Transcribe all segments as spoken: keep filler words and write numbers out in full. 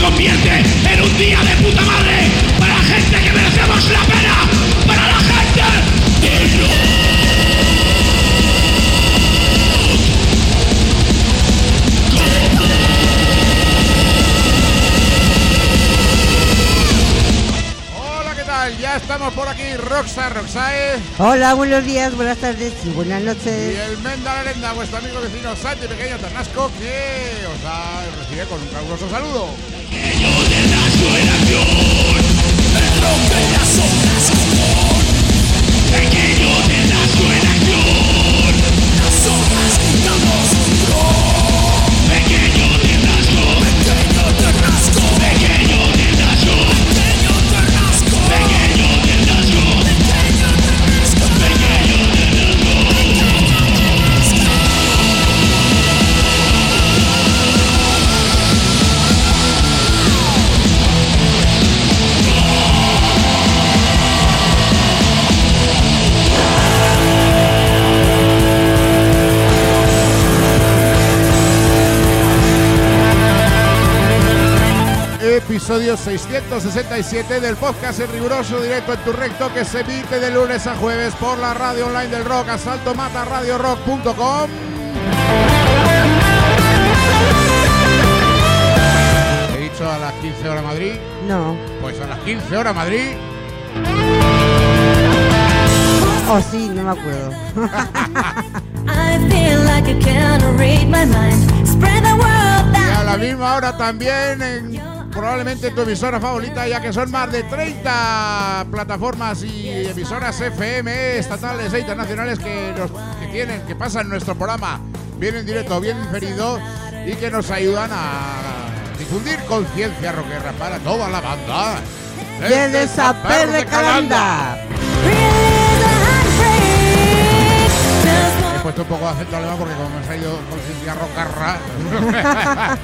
convierte en un día de puta madre para la gente que merecemos la pena, para la gente de rock. Hola, ¿qué tal? Ya estamos por aquí, Roxa, Roxae. Hola, buenos días, buenas tardes y buenas noches. Y el Menda Lerenda, vuestro amigo vecino Santi Pequeño Ternasco, que os da, recibe con un caluroso saludo. Pequeño Ternasco en acción, el rompe las sombras humor. Pequeño Ternasco en acción, las sombras quitamos un rol. Pequeño Ternasco, pequeño Ternasco, pequeño Ternasco, pequeño Ternasco, pequeño Ternasco, pequeño Ternasco, pequeño Episodio seiscientos sesenta y siete del podcast en riguroso directo en tu recto, que se emite de lunes a jueves por la radio online del rock, asalto mata radio rock punto com. He dicho a las quince horas Madrid. No. Pues a las quince horas Madrid. Oh, sí, no me acuerdo. Y a la misma hora también en probablemente tu emisora favorita, ya que son más de treinta plataformas y emisoras F M estatales e internacionales que, nos, que tienen, que pasan nuestro programa bien en directo, bien diferido, y que nos ayudan a difundir conciencia rockera para toda la banda. Desde San Pedro de Calanda. He puesto un poco de acento alemán porque como me ha salido conciencia rockarra.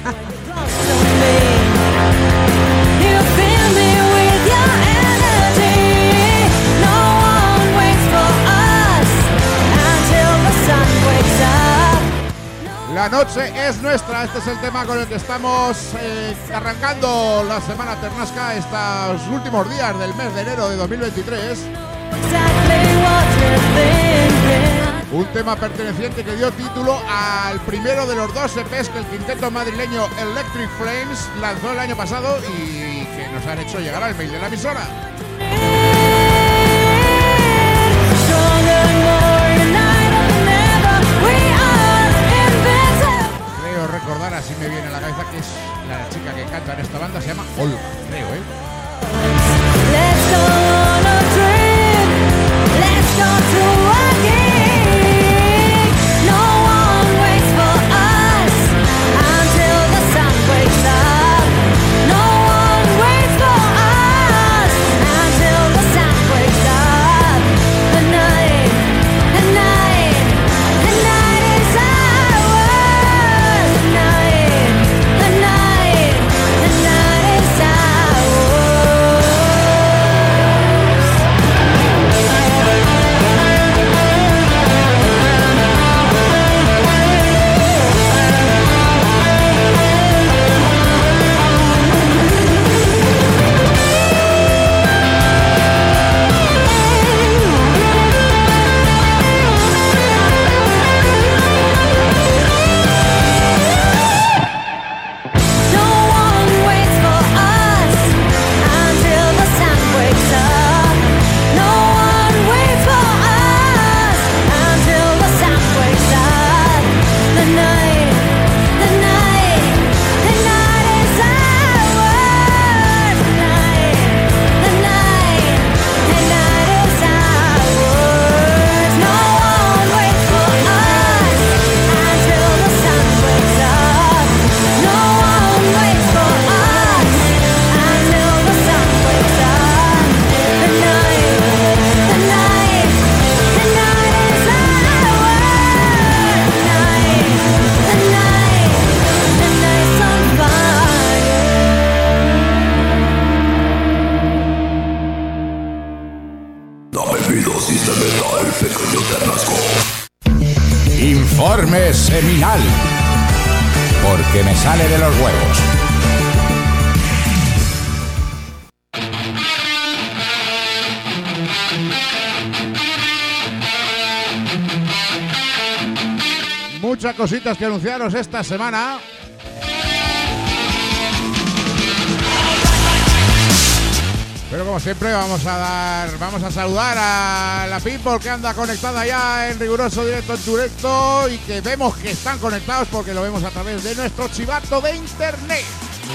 La noche es nuestra, este es el tema con el que estamos eh, arrancando la semana ternasca, estos últimos días del mes de enero de dos mil veintitrés. Un tema perteneciente que dio título al primero de los dos E Pes que el quinteto madrileño Electric Flames lanzó el año pasado y que nos han hecho llegar al mail de la emisora. Creo recordar, así me viene a la cabeza, que es la chica que canta en esta banda, se llama Olga, creo, ¿eh? Let's go on a trip. Let's go to a gig. No one waits for us until the sun wakes up. No one waits for us until the sun wakes up. The night, the night, the night is ours. The night, the night, the night is ours. No one waits for us until the sun wakes up. No one waits for us until the sun wakes up. The night, the night, the night is ours. The night, the night, the night is ours. No one waits for us until the sun wakes up. No one waits for us until the sun wakes up. The night, the night, the night is ours. The night, the night, the night's on fire. Dame vida metal, pequeño Ternasco. Informe seminal, porque me sale de los huevos. muchas cositas que anunciaros esta semana. Pero como siempre vamos a dar, vamos a saludar a la people que anda conectada ya en riguroso directo en directo y que vemos que están conectados porque lo vemos a través de nuestro chivato de internet.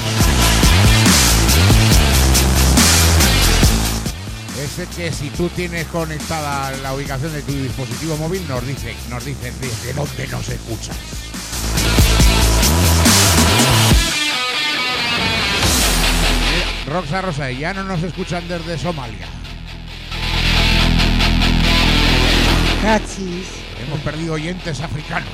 Ese que si tú tienes conectada la ubicación de tu dispositivo móvil nos dice, nos dice desde dónde nos escuchas. Roxa Rosa, ya no nos escuchan desde Somalia. Cachis. Hemos perdido oyentes africanos.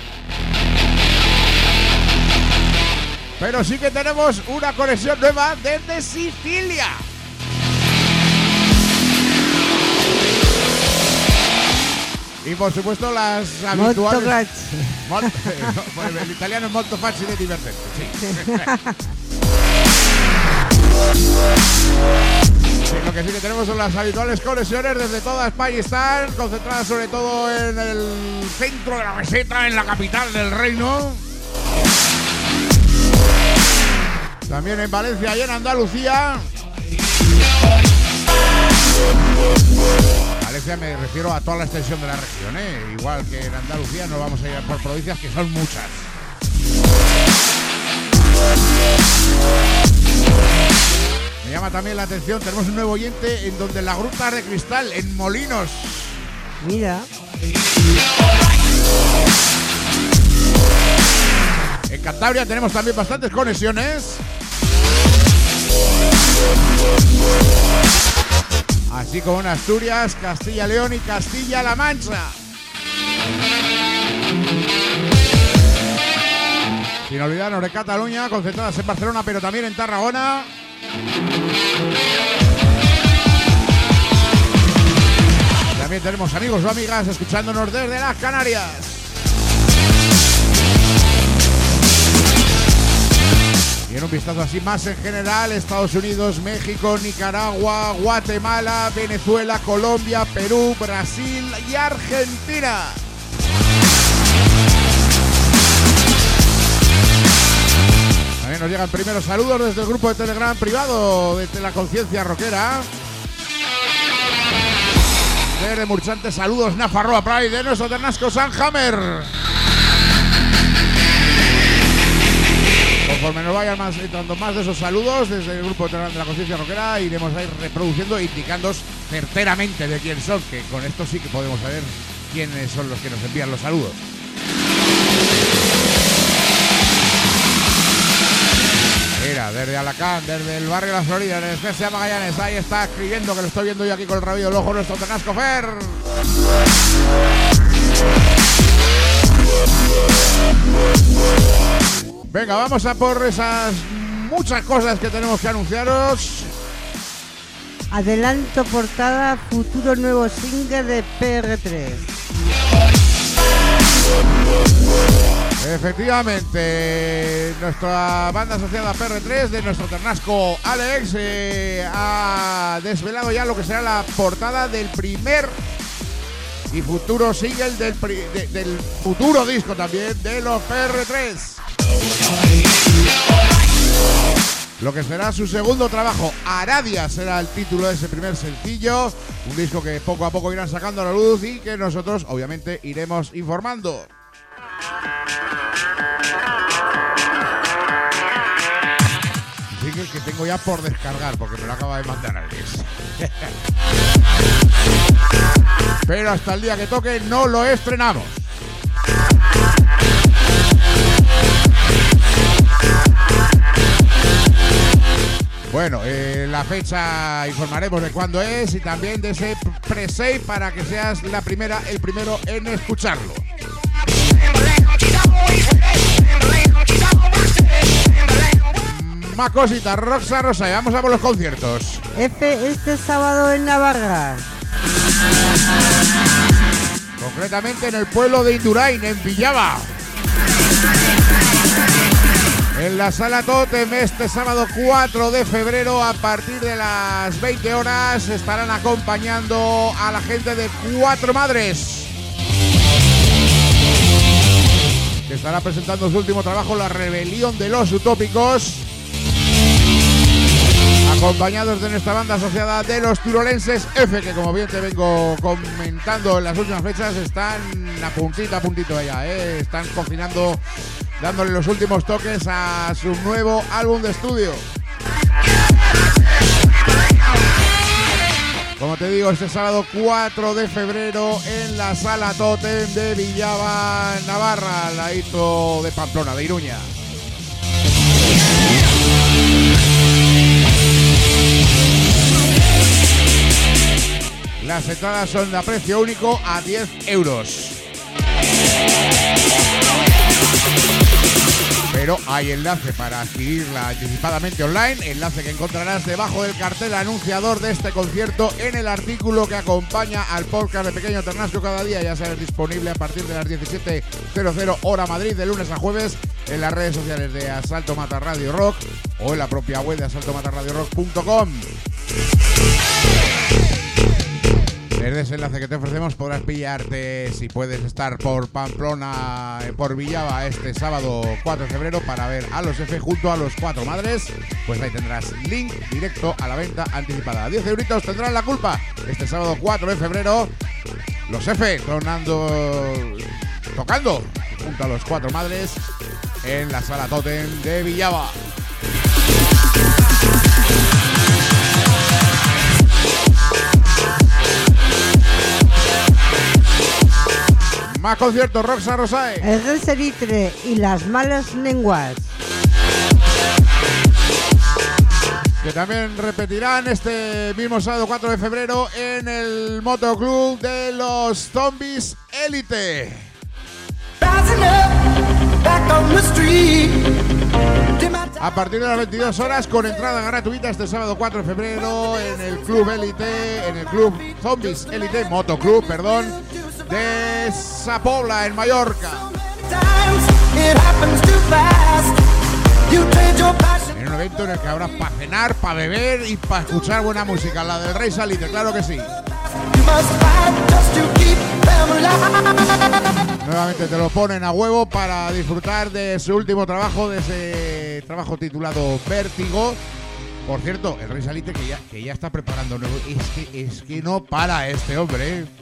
Pero sí que tenemos una conexión nueva desde Sicilia. Y por supuesto las habituales. Molto grazie. Molto, no, el italiano es molto facile divertente. Sí. Sí, lo que sí que tenemos son las habituales conexiones desde toda España y están concentradas sobre todo en el centro de la meseta, en la capital del reino. También en Valencia y en Andalucía. Valencia me refiero a toda la extensión de la región, ¿eh? Igual que en Andalucía nos vamos a ir por provincias que son muchas. Me llama también la atención, tenemos un nuevo oyente en donde la Gruta de Cristal, en Molinos. Mira. En Cantabria tenemos también bastantes conexiones. Así como en Asturias, Castilla León y Castilla-La Mancha. Sin olvidarnos de Cataluña, concentradas en Barcelona, pero también en Tarragona. También tenemos amigos o amigas escuchándonos desde las Canarias. Y en un vistazo así más en general, Estados Unidos, México, Nicaragua, Guatemala, Venezuela, Colombia, Perú, Brasil y Argentina. También nos llegan primeros saludos desde el grupo de Telegram privado desde la Conciencia Rockera. Desde Murchante, saludos Nafarroa Pride de nuestro Ternasco Sanhammer. Conforme nos vayan más, entrando más de esos saludos desde el grupo de Telegram de la Conciencia Rockera, iremos a ir reproduciendo e indicándoos certeramente de quién son, que con esto sí que podemos saber quiénes son los que nos envían los saludos. Mira, desde Alacant, desde el barrio de la Florida, en el Especia Magallanes, ahí está escribiendo, que lo estoy viendo yo aquí con el rabillo del ojo, nuestro Ternasco Fer. Venga, vamos a por esas muchas cosas que tenemos que anunciaros. Adelanto portada, futuro nuevo single de P R tres. Efectivamente, nuestra banda asociada P R tres de nuestro Ternasco Alex eh, ha desvelado ya lo que será la portada del primer y futuro single del, pri- de, del futuro disco también de los P R tres. Lo que será su segundo trabajo, Aradia será el título de ese primer sencillo, un disco que poco a poco irán sacando a la luz y que nosotros obviamente iremos informando. Single que tengo ya por descargar porque me lo acaba de mandar Alex. Pero hasta el día que toque no lo estrenamos. Bueno, eh, la fecha informaremos de cuándo es y también de ese pre-save para que seas la primera, el primero en escucharlo. Más cositas, Roxa Rosa, y vamos a por los conciertos. F este sábado en Navarra. Concretamente en el pueblo de Indurain, en Villava. En la Sala Totem este sábado cuatro de febrero a partir de las veinte horas estarán acompañando a la gente de Cuatro Madres. que estará presentando su último trabajo, La Rebelión de los Utópicos, acompañados de nuestra banda asociada de los Turolenses F, que como bien te vengo comentando en las últimas fechas, están a puntito, a puntito ya, ¿eh? Están cocinando, dándole los últimos toques a su nuevo álbum de estudio. Como te digo, este sábado cuatro de febrero en la Sala Totem de Villava, Navarra, al ladito de Pamplona, de Iruña. Las entradas son a precio único a diez euros. Pero hay enlace para adquirirla anticipadamente online, enlace que encontrarás debajo del cartel anunciador de este concierto en el artículo que acompaña al podcast de Pequeño Ternasco cada día. Ya sabes, disponible a partir de las diecisiete cero hora Madrid, de lunes a jueves, en las redes sociales de Asalto Mata Radio Rock o en la propia web de asalto mata radio rock punto com. Desde ese enlace que te ofrecemos podrás pillarte, si puedes estar por Pamplona, por Villava, este sábado cuatro de febrero para ver a los F junto a los Cuatro Madres. Pues ahí tendrás link directo a la venta anticipada. diez euritos tendrán la culpa. Este sábado cuatro de febrero, los F tronando, tocando junto a los Cuatro Madres en la Sala Totem de Villava. Más conciertos, Roxa Rosae. El Rey Salitre y Las Malas Lenguas, que también repetirán este mismo sábado cuatro de febrero en el Motoclub de los Zombies Elite. A partir de las veintidós horas, con entrada gratuita este sábado cuatro de febrero en el Club Elite, en el Club Zombies Elite, Motoclub, perdón, de Sapobla, en Mallorca. En un evento en el que habrá para cenar, para beber y para escuchar buena música, la del Rey Salitre, claro que sí. Nuevamente te lo ponen a huevo para disfrutar de su último trabajo, de ese trabajo titulado Vértigo. Por cierto, el Rey Salitre que ya, que ya está preparando nuevo. Es que, es que no para este hombre, ¿eh?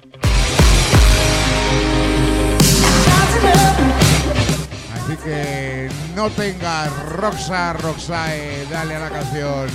Así que no tengas Roxa Roxae, dale a la canción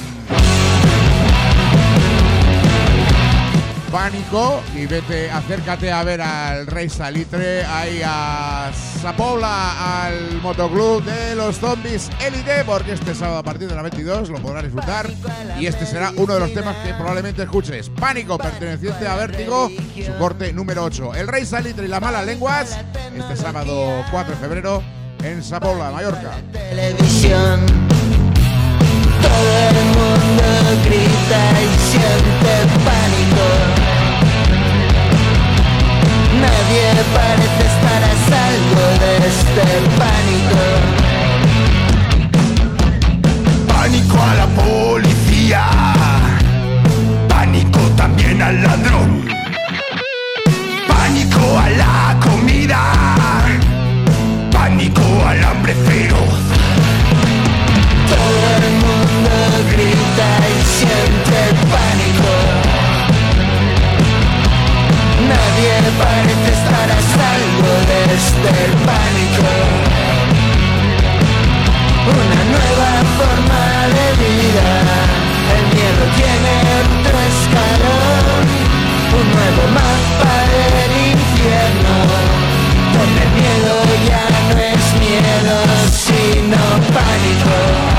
Pánico y vete, acércate a ver al Rey Salitre, ahí a Sapobla, al Motoclub de los Zombies Elite, porque este sábado a partir de las veintidós lo podrás disfrutar y este será uno de los temas que probablemente escuches. Pánico, perteneciente a Vértigo, su corte número ocho. El Rey Salitre y Las Malas Lenguas, este sábado cuatro de febrero en Sapobla, Mallorca. Televisión. Todo el mundo grita y siente pánico. Nadie parece estar a salvo de este pánico. Pánico a la policía, pánico también al ladrón, pánico a la comida, pánico al hambre feroz. Todo el mundo grita y siente pánico. Nadie parece estar a salvo de este pánico. Una nueva forma de vida. El miedo tiene otro escalón. Un nuevo mapa del infierno, donde el miedo ya no es miedo, sino pánico.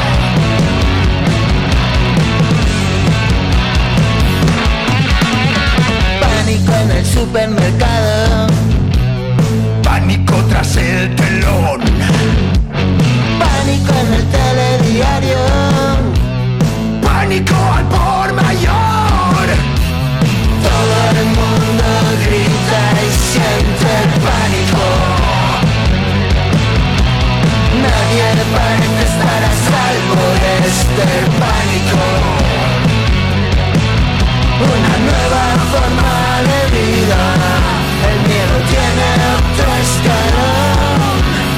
Pánico en el supermercado, Pánico tras el telón, pánico en el telediario, pánico al por mayor. todo el mundo grita y siente pánico. Nadie parece estar a salvo de este pánico. Una nueva forma de vida. El miedo tiene otro escalón.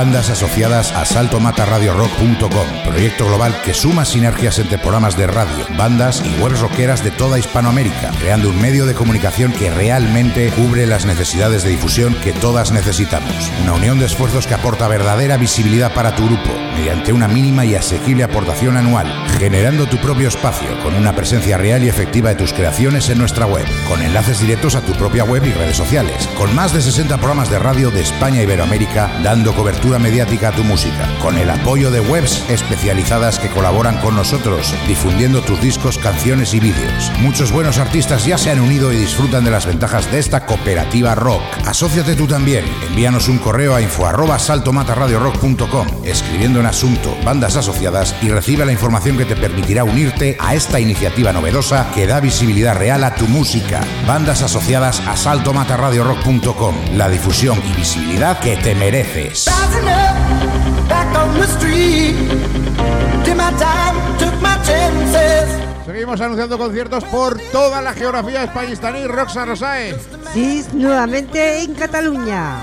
Bandas asociadas a salto mata radio rock punto com, proyecto global que suma sinergias entre programas de radio, bandas y webs rockeras de toda Hispanoamérica, creando un medio de comunicación que realmente cubre las necesidades de difusión que todas necesitamos. Una unión de esfuerzos que aporta verdadera visibilidad para tu grupo, mediante una mínima y asequible aportación anual, generando tu propio espacio con una presencia real y efectiva de tus creaciones en nuestra web, con enlaces directos a tu propia web y redes sociales, con más de sesenta programas de radio de España e Iberoamérica dando cobertura mediática a tu música, con el apoyo de webs especializadas que colaboran con nosotros, difundiendo tus discos, canciones y vídeos. Muchos buenos artistas ya se han unido y disfrutan de las ventajas de esta cooperativa rock. Asóciate tú también. Envíanos un correo a info arroba salto mata radio rock punto com, escribiendo en asunto bandas asociadas, y recibe la información que te permitirá unirte a esta iniciativa novedosa que da visibilidad real a tu música. Bandas asociadas a salto mata radio rock punto com, la difusión y visibilidad que te mereces. Seguimos anunciando conciertos por toda la geografía españistaní. Roxa Rosae. Sí, nuevamente en Cataluña.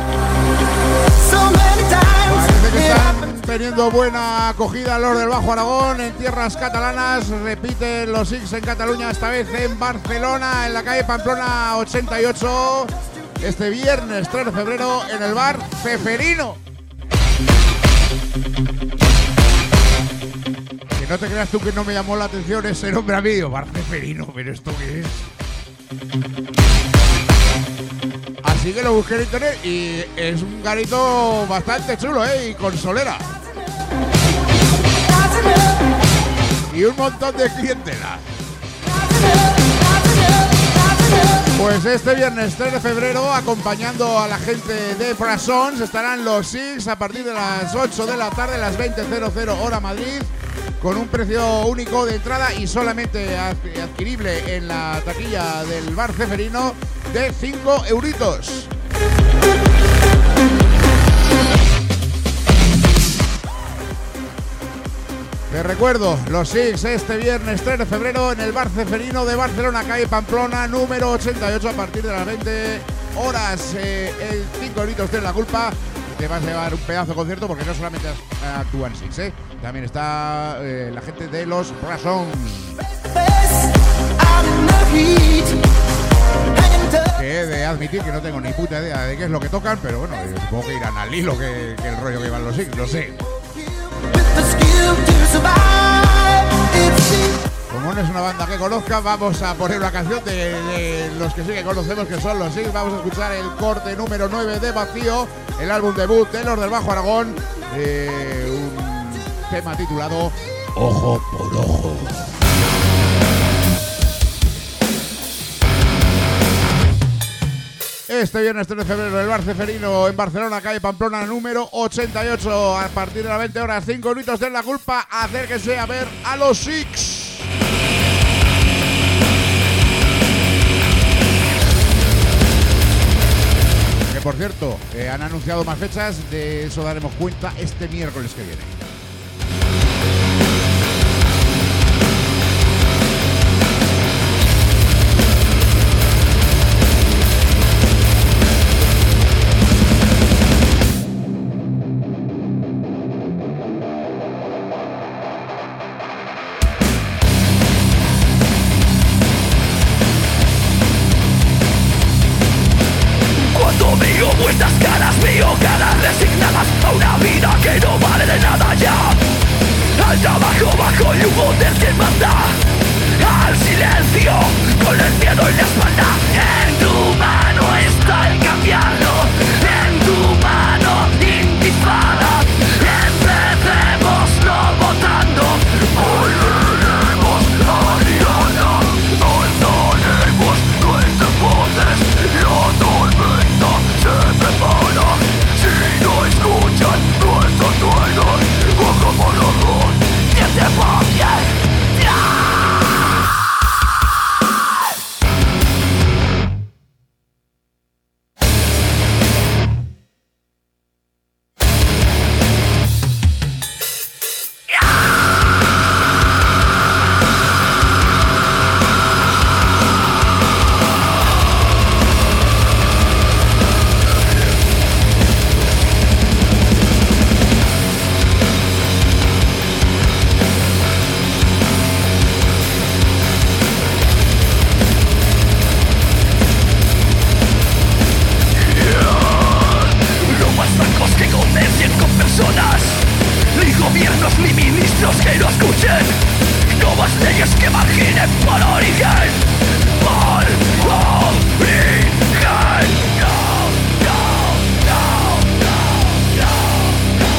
Parece que están teniendo buena acogida los del Bajo Aragón en tierras catalanas. Repiten los Six en Cataluña, esta vez en Barcelona, en la calle Pamplona ochenta y ocho. Este viernes tres de febrero en el bar Ceferino. Que no te creas tú que no me llamó la atención ese nombre a mí. Bar Ceferino, pero ¿esto qué es? Así que lo busqué en internet y es un garito bastante chulo, ¿eh? Y con solera. Y un montón de clientela. Pues este viernes tres de febrero, acompañando a la gente de Brasons, estarán los Six a partir de las ocho de la tarde, las veinte cero hora Madrid, con un precio único de entrada y solamente adquirible en la taquilla del bar Ceferino de cinco euritos. Te recuerdo, los Six este viernes tres de febrero en el bar Ceferino de Barcelona, calle Pamplona, número ochenta y ocho, a partir de las veinte horas. Eh, el cinco euritos de la culpa. Te vas a llevar un pedazo de concierto porque no solamente actúan Six, ¿eh? También está eh, la gente de los Brasons. Que he de admitir que no tengo ni puta idea de qué es lo que tocan, pero bueno, supongo que irán al hilo que, que el rollo que van los Six, no sé. Como no es una banda que conozca, vamos a poner una canción de, de los que sí que conocemos, que son los Six. Vamos a escuchar el corte número nueve de Vacío, el álbum debut de los del Bajo Aragón, eh, un tema titulado Ojo por Ojo. Este viernes tres de febrero, el bar Ceferino en Barcelona, calle Pamplona, número ochenta y ocho, a partir de las veinte horas, cinco minutos de la culpa. Acérquese a ver a los Six. Que por cierto, eh, han anunciado más fechas, de eso daremos cuenta este miércoles que viene. Vuestras caras, veo caras resignadas a una vida que no vale de nada ya. Al trabajo bajo el yugo del que manda, al silencio con el miedo en la espalda. En tu mano está el cambiarlo, en tu mano intifada. Empecemos no votando, volveremos a Diana. No estaremos nuestros voces, la tormenta se prepara. Si no escuchan nuestros duelos, ojo por ojo, diente por diente. No más leyes que marginen por origen. Por origen. No, no, no, no, no, no.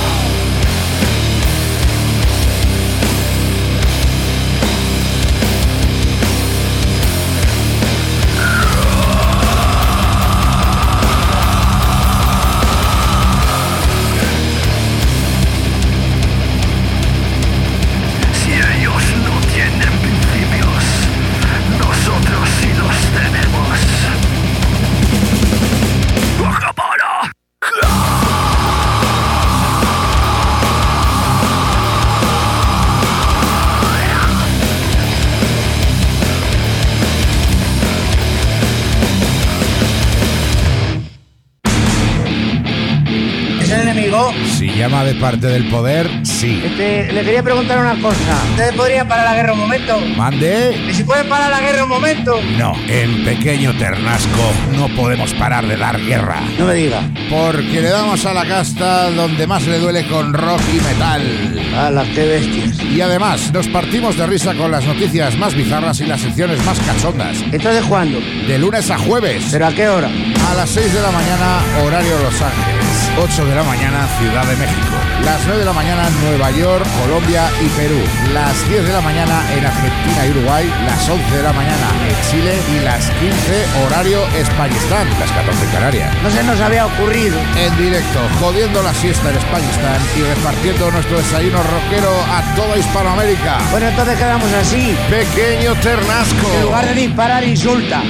Si ellos no tienen principios, nosotros sí los tenemos. ¡Acapara! ¿Es el enemigo? Si llama de parte del poder, sí. Este, le quería preguntar una cosa. ¿Ustedes podrían parar la guerra un momento? Mande. ¿Y si pueden parar la guerra un momento? No, en Pequeño Ternasco no podemos parar de dar guerra. No me diga. Porque le damos a la casta donde más le duele con rock y metal. ¡Hala, qué bestias! Y además, nos partimos de risa con las noticias más bizarras y las secciones más cachondas. ¿Entonces cuándo? De lunes a jueves, ¿Pero a qué hora? a las seis de la mañana, horario Los Ángeles. ocho de la mañana, Ciudad de México. Las nueve de la mañana, Nueva York, Colombia y Perú. Las diez de la mañana en Argentina y Uruguay. Las once de la mañana en Chile. Y las quince, horario Españistán. Las catorce en Canarias. No se nos había ocurrido. En directo, jodiendo la siesta en Españistán y repartiendo nuestro desayuno rockero a toda Hispanoamérica. Bueno, entonces quedamos así. Pequeño Ternasco. En lugar de disparar, insulta.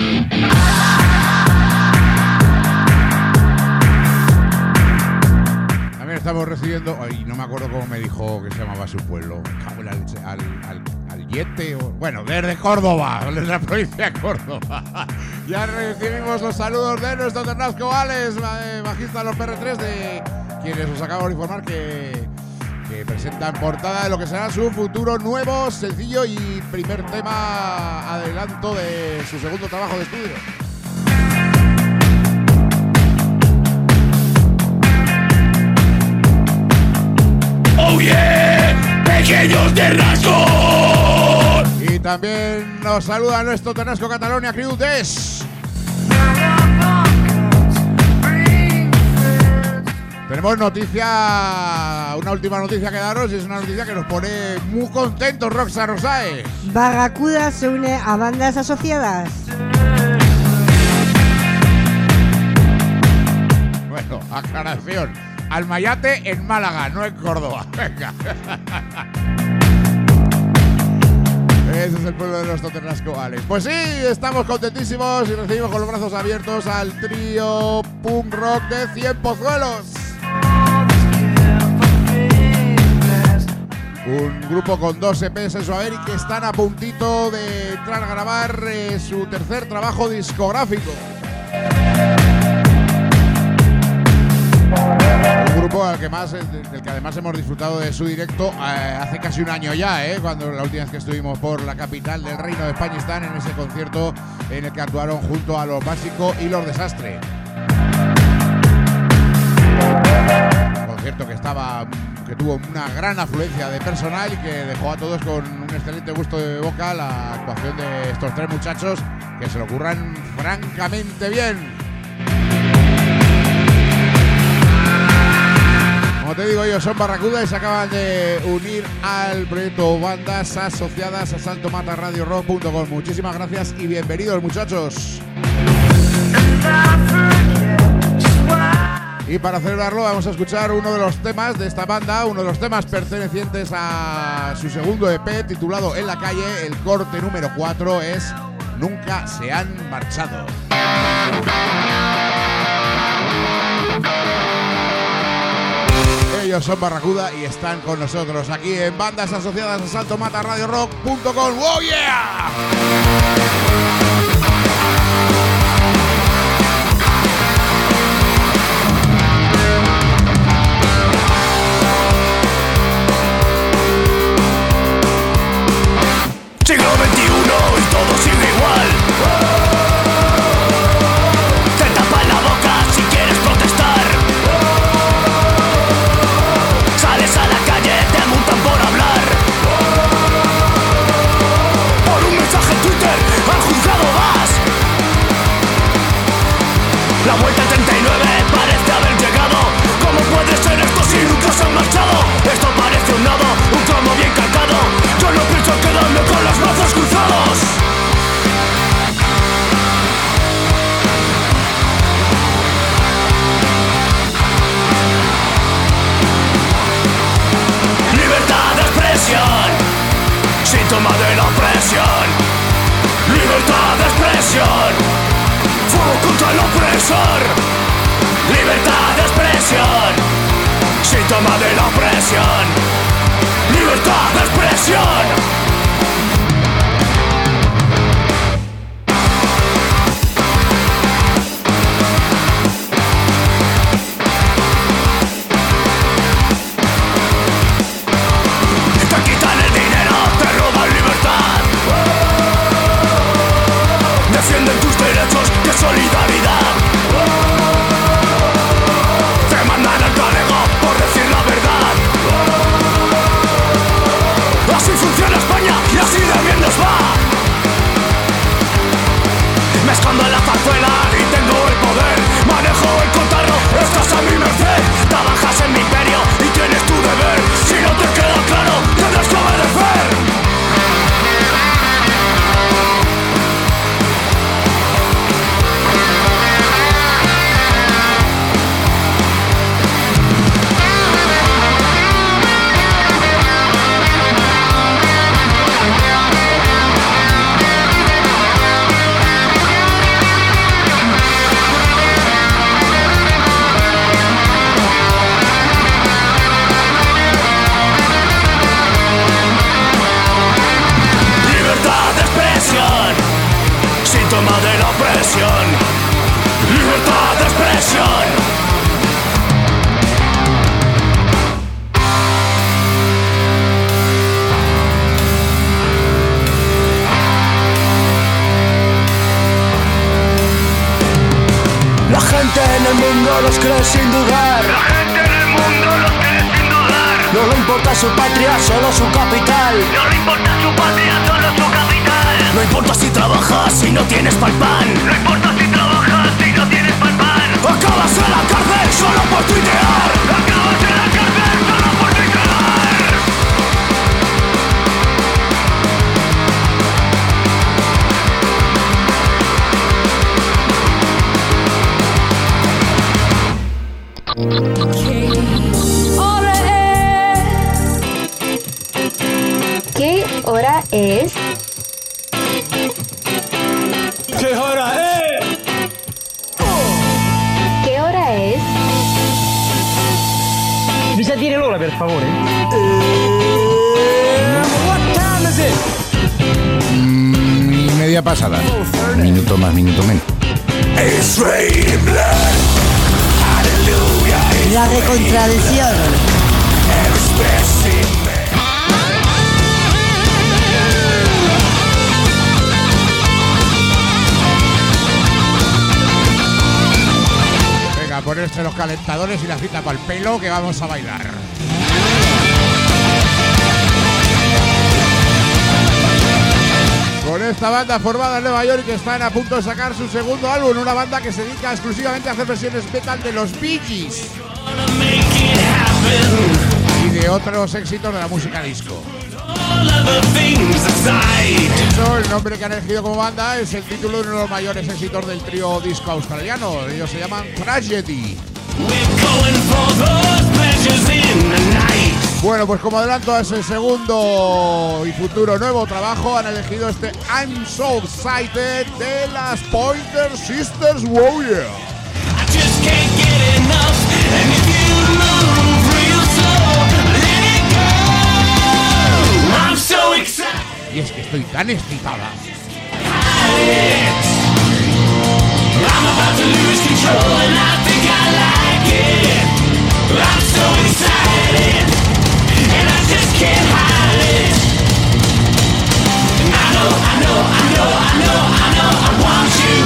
También estamos recibiendo, ay, no me acuerdo cómo me dijo que se llamaba su pueblo. Cago en la leche, Al, al, al Yete, o, bueno, desde Córdoba, desde la provincia de Córdoba. Ya recibimos los saludos de nuestro Ternasco Alex, eh, bajista de los P R tres, de quienes os acabo de informar que, que presentan portada de lo que será su futuro nuevo sencillo y primer tema adelanto de su segundo trabajo de estudio. ¡Oh yeah! ¡Pequeños Ternasco! Y también nos saluda nuestro Ternasco Catalonia Crew Des. Tenemos noticia, una última noticia que daros, y es una noticia que nos pone muy contentos, Roxa Rosae. Barracuda se une a bandas asociadas. Bueno, aclaración. Almayate en Málaga, no en Córdoba. Venga. Ese es el pueblo de nuestro Ternasco Alex. Pues sí, estamos contentísimos y recibimos con los brazos abiertos al trío punk rock de Cien Pozuelos. Un grupo con dos E Pes en su haber y que están a puntito de entrar a grabar eh, su tercer trabajo discográfico. Un grupo al que más, del que además hemos disfrutado de su directo eh, hace casi un año ya, eh, cuando la última vez que estuvimos por la capital del Reino de Españistán, en ese concierto en el que actuaron junto a Los Básico y Los Desastre. Un concierto que estaba, que tuvo una gran afluencia de personal y que dejó a todos con un excelente gusto de boca la actuación de estos tres muchachos que se lo curran francamente bien. Como te digo, ellos son Barracuda y se acaban de unir al proyecto Bandas Asociadas a salto mata radio rock punto com. Muchísimas gracias y bienvenidos, muchachos. Y para celebrarlo vamos a escuchar uno de los temas de esta banda, uno de los temas pertenecientes a su segundo E P titulado En la calle. El corte número cuatro es Nunca se han marchado. Ellos son Barracuda y están con nosotros aquí en Bandas Asociadas a salto mata radio rock punto com. ¡Oh, yeah! Siglo veintiuno y todo sigue igual. Te tapan la boca si quieres protestar. Sales a la calle, te multan por hablar. síntoma de la opresión. Libertad de expresión, fuego contra el opresor. Libertad de expresión, síntoma de la opresión. Libertad de expresión. Defienden tus derechos de solidaridad. Te mandan al talego por decir la verdad. Así funciona España y así de bien nos va. Me escondo en la zarzuela y tengo el poder. Manejo el cotarro, estás a mi merced. Trabajas en mi imperio y tienes tu deber. Si no te queda claro, tendrás que obedecer. Síntoma de la opresión. Libertad de expresión. La gente en el mundo los cree sin dudar. La gente en el mundo los cree sin dudar. No le importa su patria, solo su capital. No le importa su patria, solo su capital. No importa si trabajas, si no tienes pa'l pan. No importa si trabajas, si no tienes pa'l pan. Acabas en la cárcel solo por tuitear. Acabas en la cárcel solo por ¿Qué hora es? ¿Qué hora es? ¿Qué hora es? Mi sa dire l'ora, per favore? What time is it? Mm, y media pasada. Minuto más, minuto menos. It's raining blood. Hallelujah. La recontradición. Every specimen. Venga, ponerse los calentadores y la cita para el pelo que vamos a bailar. Con esta banda formada en Nueva York que están a punto de sacar su segundo álbum, una banda que se dedica exclusivamente a hacer versiones metal de los Bee Gees y de otros éxitos de la música disco. De hecho, el nombre que han elegido como banda es el título de uno de los mayores éxitos del trío disco australiano. Ellos se llaman Tragedy. Bueno, pues como adelanto a ese segundo y futuro nuevo trabajo, han elegido este I'm So Excited de las Pointer Sisters Warrior. Y es que estoy tan excitada. I'm about to lose control and I think I like it. I'm so excited and I just can't hide it. And I know, I know, I know, I know, I know I want you.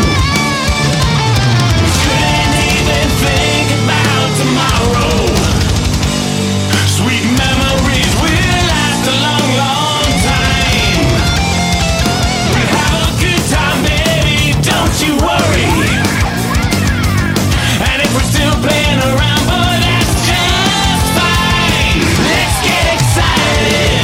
Shouldn't even think about tomorrow. Sweet memories will last a long, long time. We'll have a good time, baby, don't you worry. And if we're still playing around, but that's just fine. Let's get excited.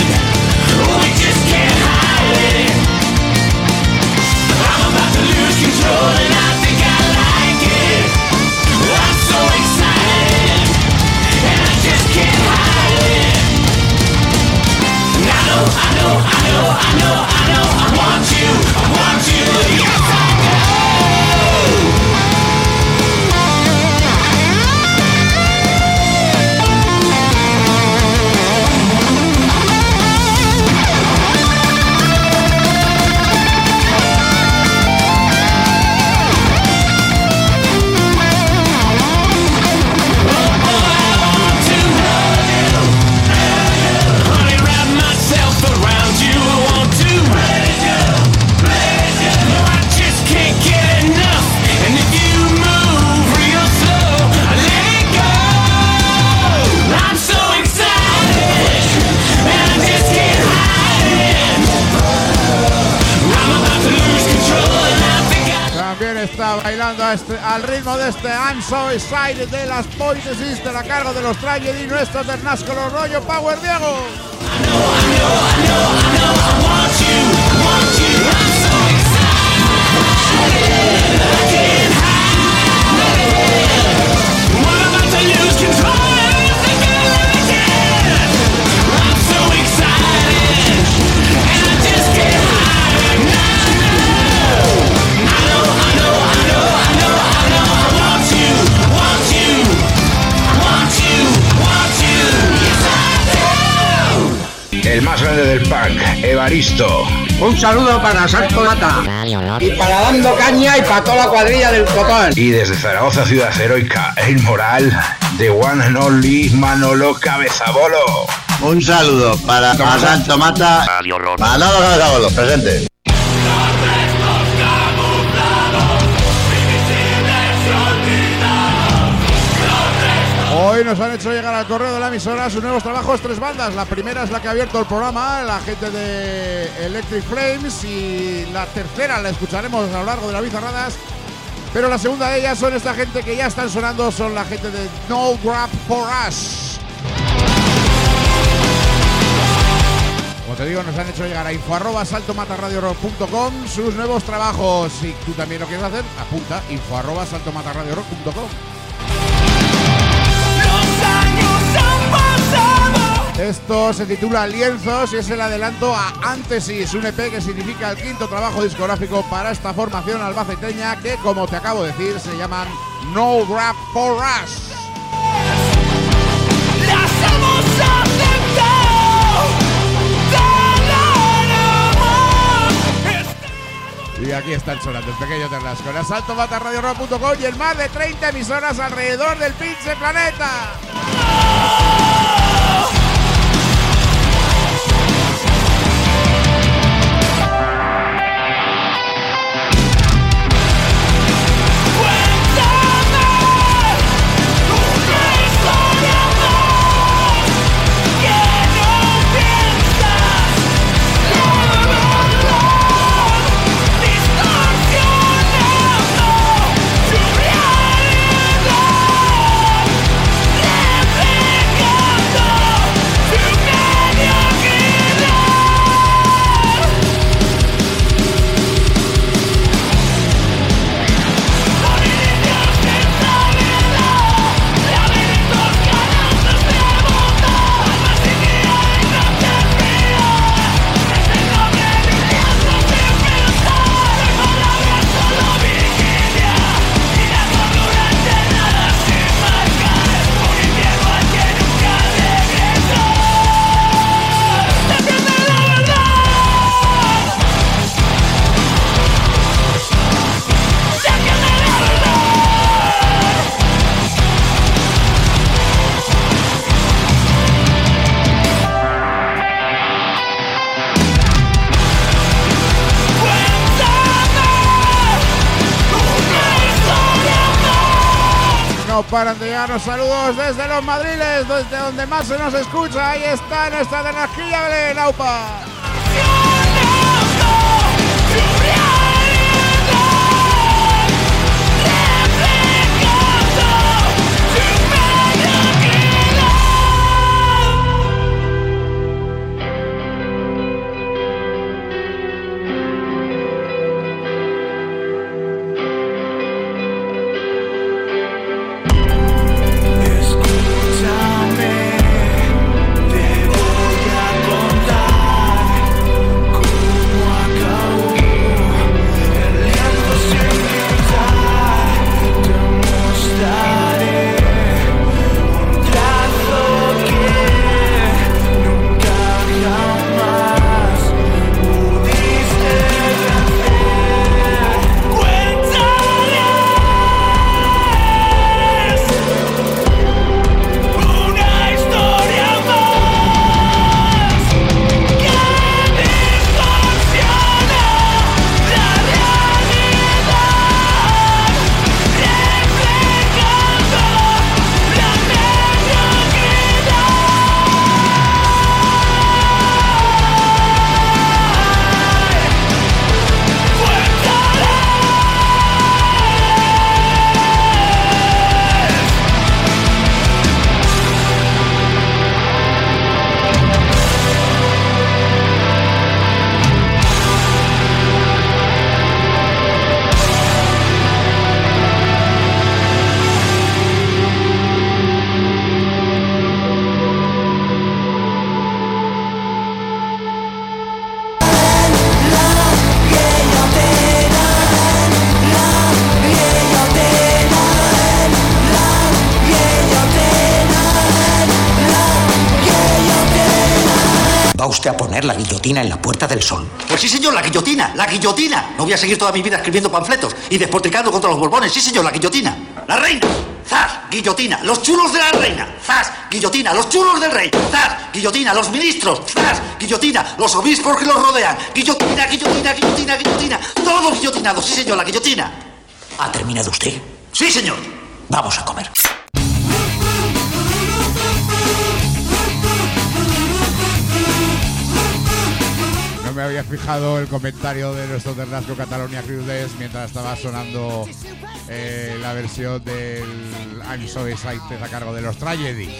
Bailando a este, al ritmo de este I'm So Excited de las Pointer Sisters a cargo de los Tragedy, nuestro Ternáscolo rollo Power Diego. El más grande del punk, Evaristo. Un saludo para Salto Mata. Y para Dando Caña y para toda la cuadrilla del Cotón. Y desde Zaragoza, ciudad heroica, el moral de One and Only Manolo Cabezabolo. Un saludo para Salto Mata. Manolo Cabezabolo, presente. Hoy nos han hecho llegar al correo de la emisora sus nuevos trabajos, tres bandas. La primera es la que ha abierto el programa, la gente de Electric Flames, y la tercera la escucharemos a lo largo de las bizarradas. Pero la segunda de ellas son esta gente que ya están sonando, son la gente de No Grab For Us. Como te digo, nos han hecho llegar a info arroba saltomatarradiorock punto com sus nuevos trabajos. Si tú también lo quieres hacer, apunta info arroba saltomatarradiorock punto com. Esto se titula Lienzos y es el adelanto a Antesis, un E P que significa el quinto trabajo discográfico para esta formación albaceteña que, como te acabo de decir, se llaman No Grab For Us. Y aquí están sonando el pequeño Ternasco en asalto mata radio rock punto com y en más de treinta emisoras alrededor del pinche planeta. Paran de llegarnos saludos desde los Madriles, desde donde más se nos escucha. Ahí está nuestra Ternasquilla Belén, aupa. Te voy a contar usted a poner la guillotina en la Puerta del Sol? Pues sí, señor, la guillotina, la guillotina. No voy a seguir toda mi vida escribiendo panfletos y despotricando contra los borbones. Sí, señor, la guillotina. La reina. ¡Zas! Guillotina. Los chulos de la reina. ¡Zas! Guillotina. Los chulos del rey. ¡Zas! Guillotina. Los ministros. ¡Zas! Guillotina. Los obispos que los rodean. Guillotina, guillotina, guillotina, guillotina. Todos guillotinados. Sí, señor, la guillotina. ¿Ha terminado usted? Sí, señor. Vamos a comer. No me había fijado el comentario de nuestro Ternasco Catalonia Crudes mientras estaba sonando eh, la versión del I'm So Excited a cargo de los Tragedy.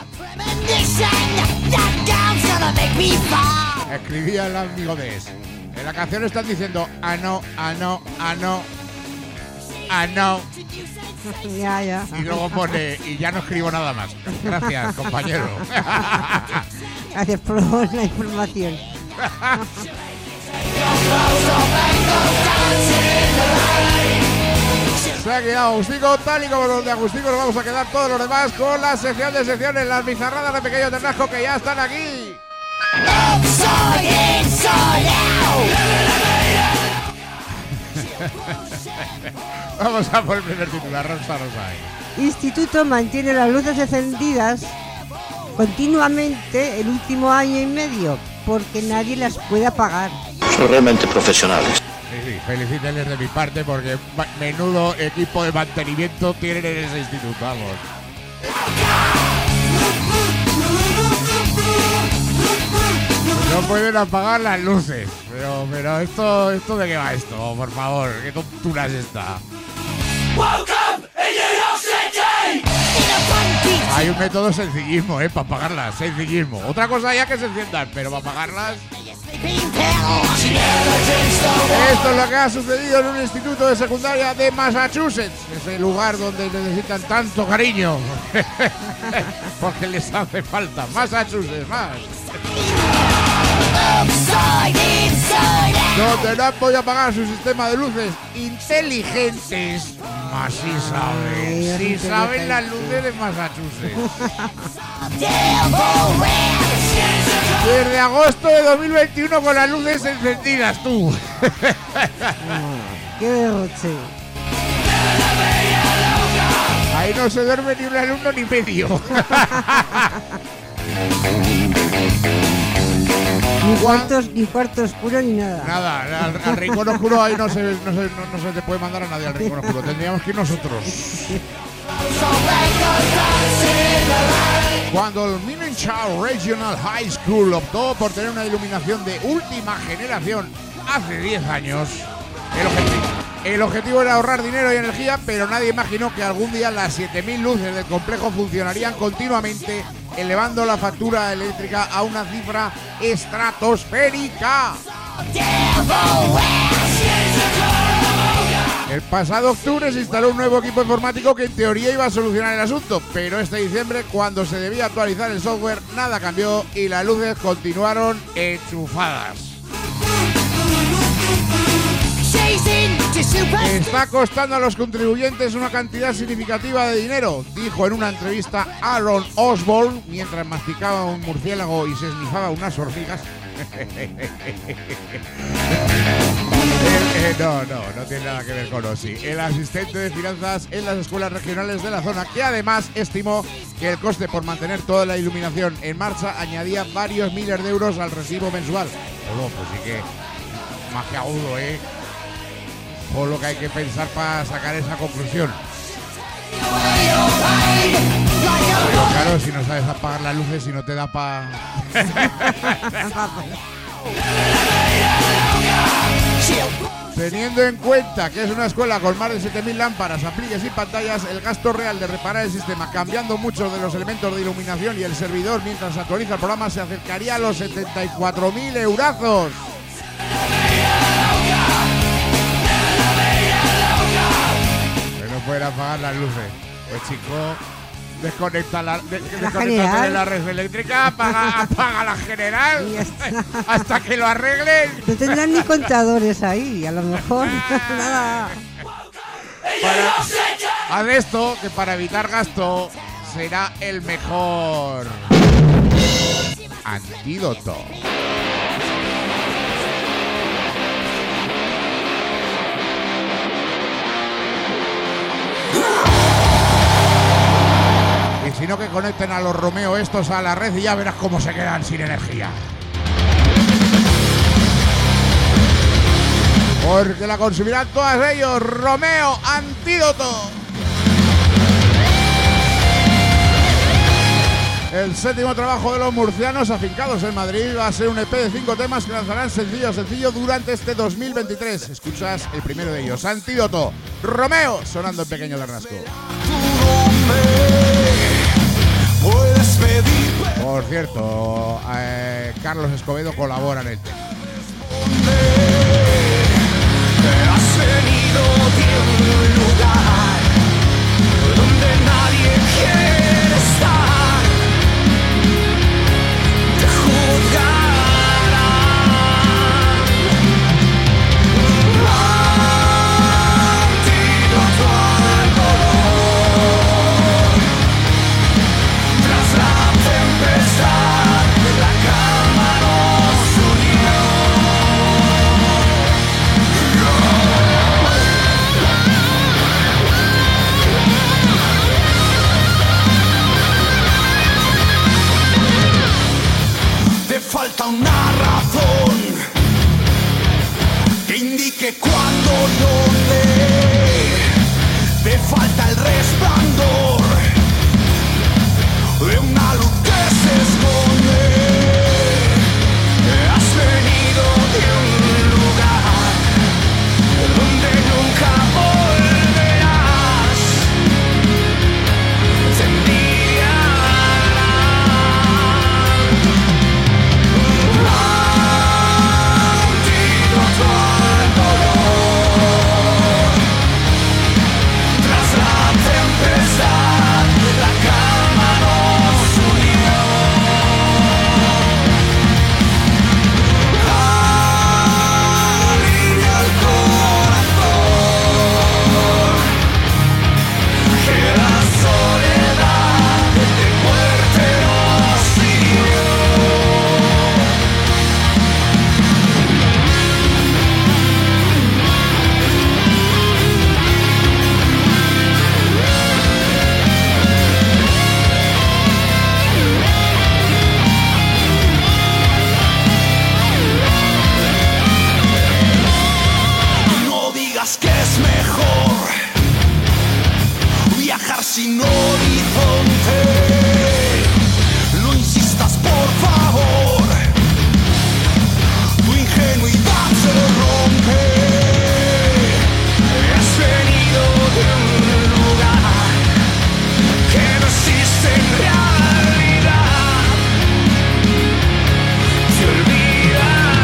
Escribía el amigo de Es. En la canción están diciendo ah no, ah no, ah no, ah no. Ya, ya. Y luego pone y ya no escribo nada más. Gracias, compañero. Gracias por la información. Se ha quedado Agustico, tal y como los de Agustico nos vamos a quedar todos los demás con la sección de secciones, las bizarradas de Pequeño Ternasco que ya están aquí. Vamos a por el primer titular, Rosa Rosa. Instituto mantiene las luces encendidas continuamente el último año y medio porque nadie las puede apagar. Son realmente profesionales. Sí, sí, felicítenles de mi parte porque menudo equipo de mantenimiento tienen en ese instituto, vamos. No pueden apagar las luces, pero, pero esto, esto de qué va esto, por favor, qué tontura es esta. Hay un método sencillismo, eh, para apagarlas, sencillismo. Otra cosa ya que se enciendan, pero para apagarlas. Esto es lo que ha sucedido en un instituto de secundaria de Massachusetts, ese lugar donde necesitan tanto cariño, porque les hace falta. Massachusetts, más. Donde no han podido apagar su sistema de luces inteligentes. Más si saben, si saben las luces de Massachusetts. Desde agosto de dos mil veintiuno con las luces encendidas, tú. ¡Qué derroche! Ahí no se duerme ni un alumno ni medio. Ni cuartos, ni cuarto oscuro, ni nada. Nada, al, al rincón oscuro ahí no se, no, se, no, no se te puede mandar a nadie al rincón oscuro. Tendríamos que ir nosotros. Cuando el Minnehaha Regional High School optó por tener una iluminación de última generación hace diez años, el objetivo, el objetivo era ahorrar dinero y energía, pero nadie imaginó que algún día las siete mil luces del complejo funcionarían continuamente, elevando la factura eléctrica a una cifra estratosférica. El pasado octubre se instaló un nuevo equipo informático que en teoría iba a solucionar el asunto, pero este diciembre, cuando se debía actualizar el software, nada cambió y las luces continuaron enchufadas. Está costando a los contribuyentes una cantidad significativa de dinero, dijo en una entrevista Aaron Osborne mientras masticaba un murciélago y se esnifaba unas hormigas. eh, eh, no, no, no tiene nada que ver con Osi. El asistente de finanzas en las escuelas regionales de la zona, que además estimó que el coste por mantener toda la iluminación en marcha añadía varios miles de euros al recibo mensual. Oh, pues sí que más que agudo, ¿eh? O lo que hay que pensar para sacar esa conclusión. Pero claro, si no sabes apagar las luces, si no te da para... Teniendo en cuenta que es una escuela con más de siete mil lámparas, apliques y pantallas, el gasto real de reparar el sistema, cambiando muchos de los elementos de iluminación y el servidor mientras se actualiza el programa, se acercaría a los setenta y cuatro mil eurazos. Pueden apagar las luces. Pues chico, desconecta la, de, desconecta la red eléctrica, apaga, apaga la general hasta que lo arreglen. No tendrán ni contadores ahí, a lo mejor. Nada. Haz esto, que para evitar gasto será el mejor. Antídoto. Y si no, que conecten a los Romeo estos a la red y ya verás cómo se quedan sin energía. Porque la consumirán todos ellos. Romeo, Antídoto. El séptimo trabajo de los murcianos afincados en Madrid va a ser un E P de cinco temas que lanzarán sencillo a sencillo durante este dos mil veintitrés. Escuchas el primero de ellos, Antídoto. Romeo, sonando en Pequeño Carrasco. Por cierto, eh, Carlos Escobedo colabora en el tema. Has venido de un lugar donde nadie quiere estar. Te juzgarán. Antídoto al dolor. Tras la tempestad, la calma nos unió. Te falta una razón que indique cuándo y dónde. Te falta el resplandor de una luz que se esconde. Has venido de un lugar donde nunca volverás. Te Antídoto al dolor. Tras la tempestad, la calma nos unió. Alivia el corazón, que la soledad de muerte nos hirió. No digas que es mejor viajar sin horizonte. No insistas, por favor. Tu ingenuidad se rompe. Has venido de un lugar que no existe en realidad. Se olvidarán.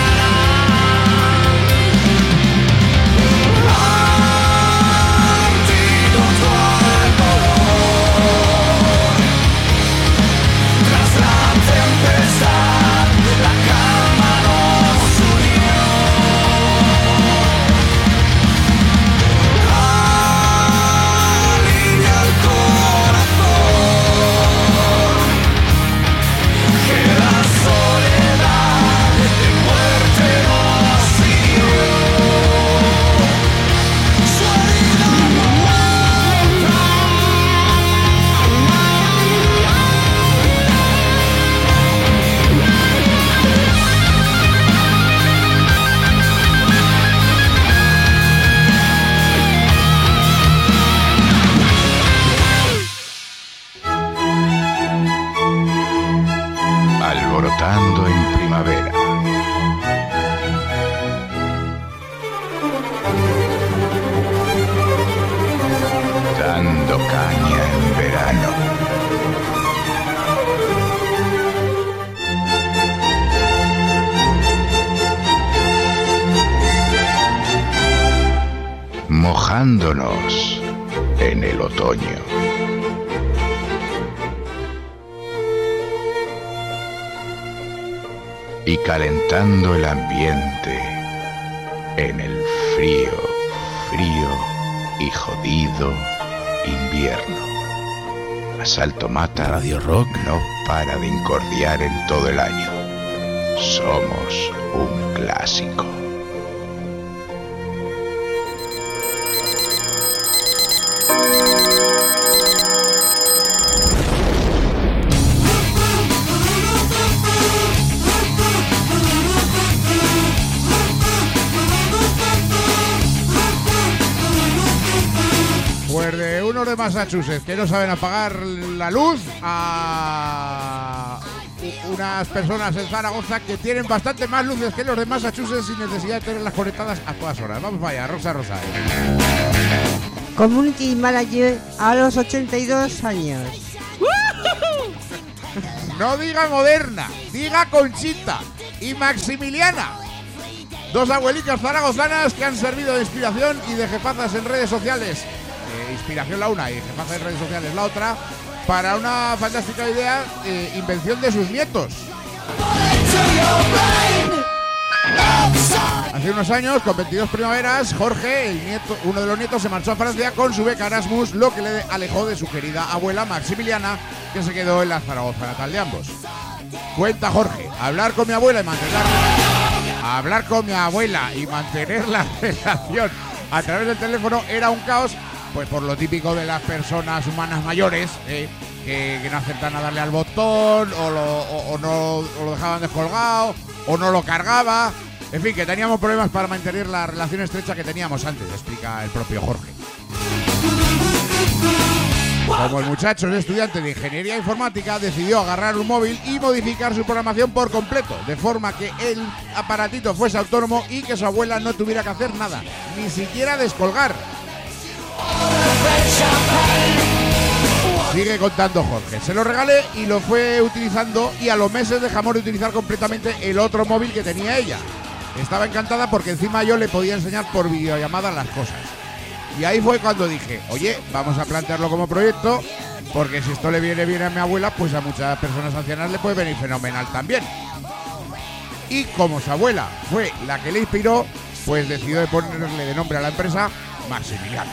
Antídoto al dolor. Tras la tempestad, la calma nos unió. Alivia el corazón, que la soledad de muerte nos hirió. Su herida no entra. Alborotando en primavera. Dando caña en verano. Mojándonos en el otoño. Y calentando el ambiente en el frío, frío y jodido invierno. Asalto Mata Radio Rock no para de incordiar en todo el año. Somos un clásico. Pues de unos de Massachusetts que no saben apagar la luz a unas personas en Zaragoza que tienen bastante más luces que los de Massachusetts sin necesidad de tenerlas conectadas a todas horas. Vamos para allá, Rosa Rosa. Community Manager a los ochenta y dos años. No diga Moderna, diga Conchita y Maximiliana. Dos abuelitas zaragozanas que han servido de inspiración y de jefazas en redes sociales. Eh, inspiración la una y jefazas en redes sociales la otra. Para una fantástica idea, eh, invención de sus nietos. Hace unos años, con veintidós primaveras, Jorge, el nieto, uno de los nietos, se marchó a Francia con su beca Erasmus, lo que le alejó de su querida abuela Maximiliana, que se quedó en la Zaragoza natal de ambos. Cuenta Jorge, hablar con mi abuela y mantener hablar con mi abuela y mantener la relación a través del teléfono era un caos, pues por lo típico de las personas humanas mayores, eh, que, que no acertan a darle al botón, o lo, o, o no o lo dejaban descolgado, o no lo cargaba. En fin, que teníamos problemas para mantener la relación estrecha que teníamos antes, explica el propio Jorge. Como el muchacho es estudiante de ingeniería informática, decidió agarrar un móvil y modificar su programación por completo, de forma que el aparatito fuese autónomo y que su abuela no tuviera que hacer nada, ni siquiera descolgar. Sigue contando Jorge. Se lo regalé y lo fue utilizando, y a los meses dejamos de utilizar completamente el otro móvil que tenía ella. Estaba encantada porque encima yo le podía enseñar por videollamada las cosas. Y ahí fue cuando dije, oye, vamos a plantearlo como proyecto, porque si esto le viene bien a mi abuela, pues a muchas personas ancianas le puede venir fenomenal también. Y como su abuela fue la que le inspiró, pues decidió de ponerle de nombre a la empresa Maximiliano.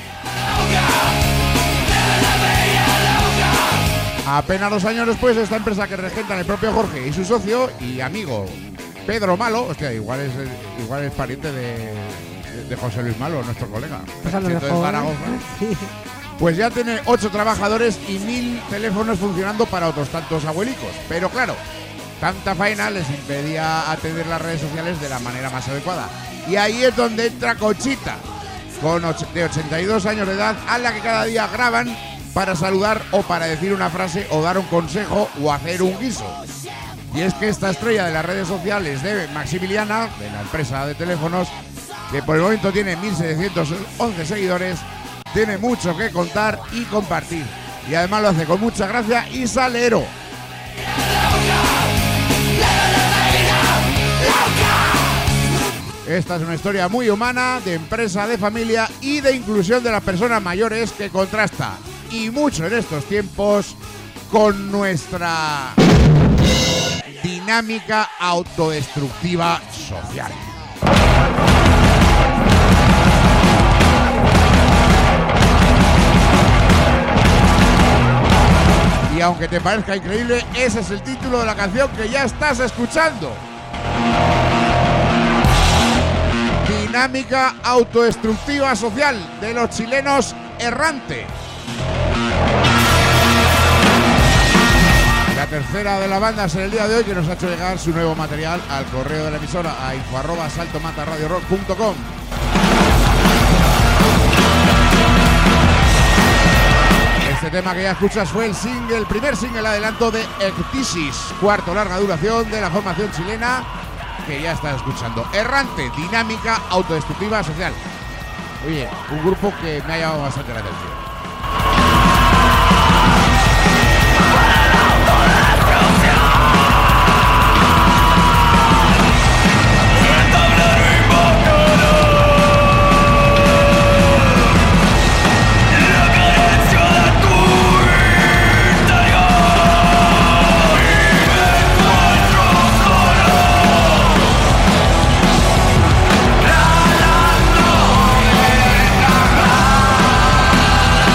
Apenas dos años después, esta empresa que regentan el propio Jorge y su socio y amigo Pedro Malo, hostia, igual es igual es pariente de, de José Luis Malo, nuestro colega, pues a lo de mejor, Zaragoza. sí. Pues ya tiene ocho trabajadores y mil teléfonos funcionando para otros tantos abuelicos. Pero claro, tanta faena les impedía atender las redes sociales de la manera más adecuada. Y ahí es donde entra Conchita, con och- de ochenta y dos años de edad, a la que cada día graban para saludar o para decir una frase o dar un consejo o hacer un guiso. Y es que esta estrella de las redes sociales de Maximiliana, de la empresa de teléfonos, que por el momento tiene mil setecientos once seguidores, tiene mucho que contar y compartir. Y además lo hace con mucha gracia y salero. Esta es una historia muy humana, de empresa, de familia y de inclusión de las personas mayores, que contrasta, y mucho en estos tiempos, con nuestra dinámica autodestructiva social. Y aunque te parezca increíble, ese es el título de la canción que ya estás escuchando. Dinámica autodestructiva social de los chilenos Errante. La tercera de la banda en el día de hoy, que nos ha hecho llegar su nuevo material al correo de la emisora a info arroba salto mata radio rock punto com. Este tema que ya escuchas fue el single, el primer single adelanto de Ectisis, cuarto larga duración de la formación chilena que ya estás escuchando. Errante, dinámica autodestructiva social. Oye, un grupo que me ha llamado bastante la atención. La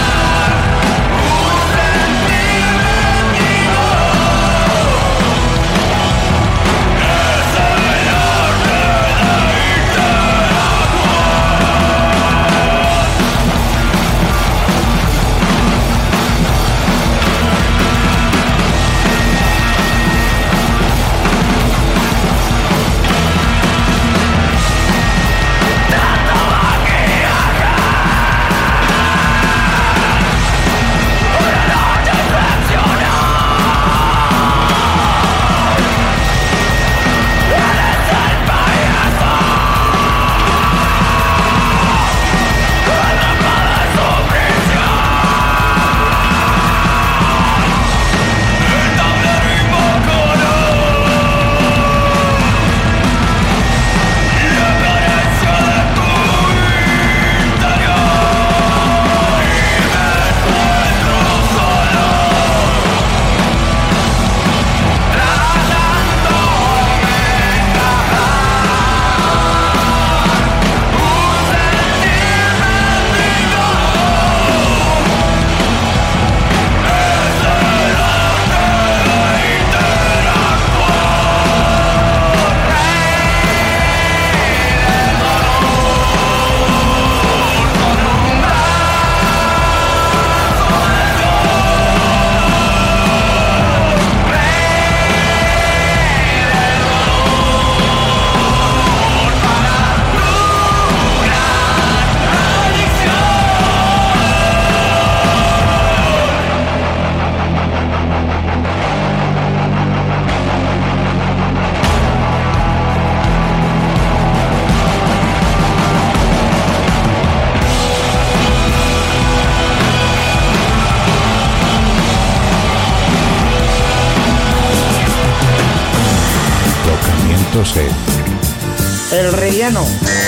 Bienvenidos en El Rellano.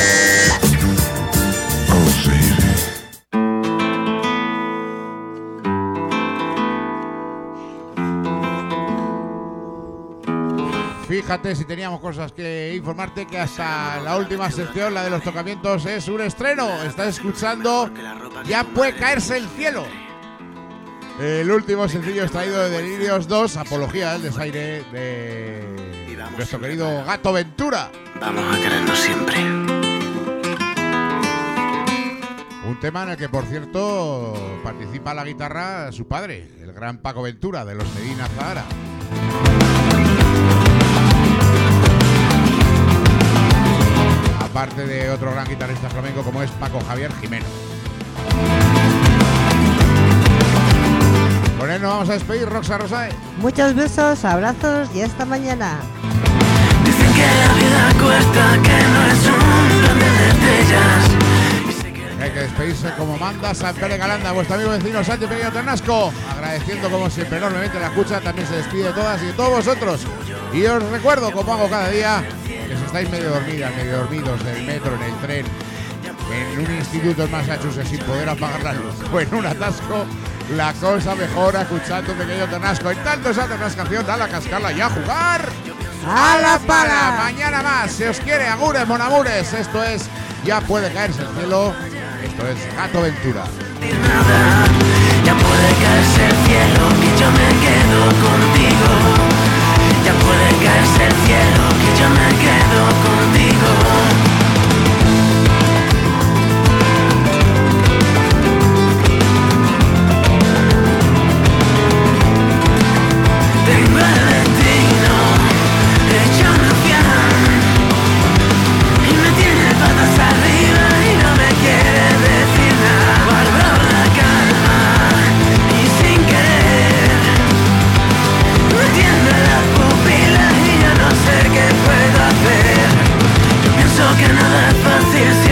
Fíjate si teníamos cosas que informarte, que hasta la última sección, la de los tocamientos, es un estreno. Estás escuchando Ya puede caerse el cielo. El último sencillo extraído de Delirios dos, apología del desaire de nuestro querido Gato Ventura. Vamos a querernos siempre. Un tema en el que, por cierto, participa a la guitarra su padre, el gran Paco Ventura, de los Medina Zahara. Aparte de otro gran guitarrista flamenco como es Paco Javier Jimeno. Con él nos vamos a despedir, Roxa Rosae. Muchos besos, abrazos y hasta mañana. Dicen que la vida cuesta, que no es un plan de estrellas. Hay que despedirse como manda San Pere Galanda, vuestro amigo vecino Santi Pequeño Ternasco, agradeciendo como siempre enormemente la escucha. También se despide de todas y de todos vosotros. Y os recuerdo, como hago cada día, que si estáis medio dormidas, medio dormidos en el metro, en el tren, en un instituto en Massachusetts sin poder apagar la luz o en un atasco, la cosa mejora escuchando un Pequeño Ternasco. En tanto esa ternascación, a la cascarla y a jugar ¡a la pala! Mañana más, si os quiere, agures, monamures. Esto es Ya puede caerse el cielo. Esto es Gato Ventura. Nada, ya puede caerse el cielo, que yo me quedo contigo. Ya puede caerse el cielo, que yo me quedo contigo. Tengo el destino hecho un rufián y me tiene patas arriba y no me quiere decir nada. Guardo la calma y sin querer me tiemblan las pupilas y ya no sé qué puedo hacer. Yo pienso que nada es fácil.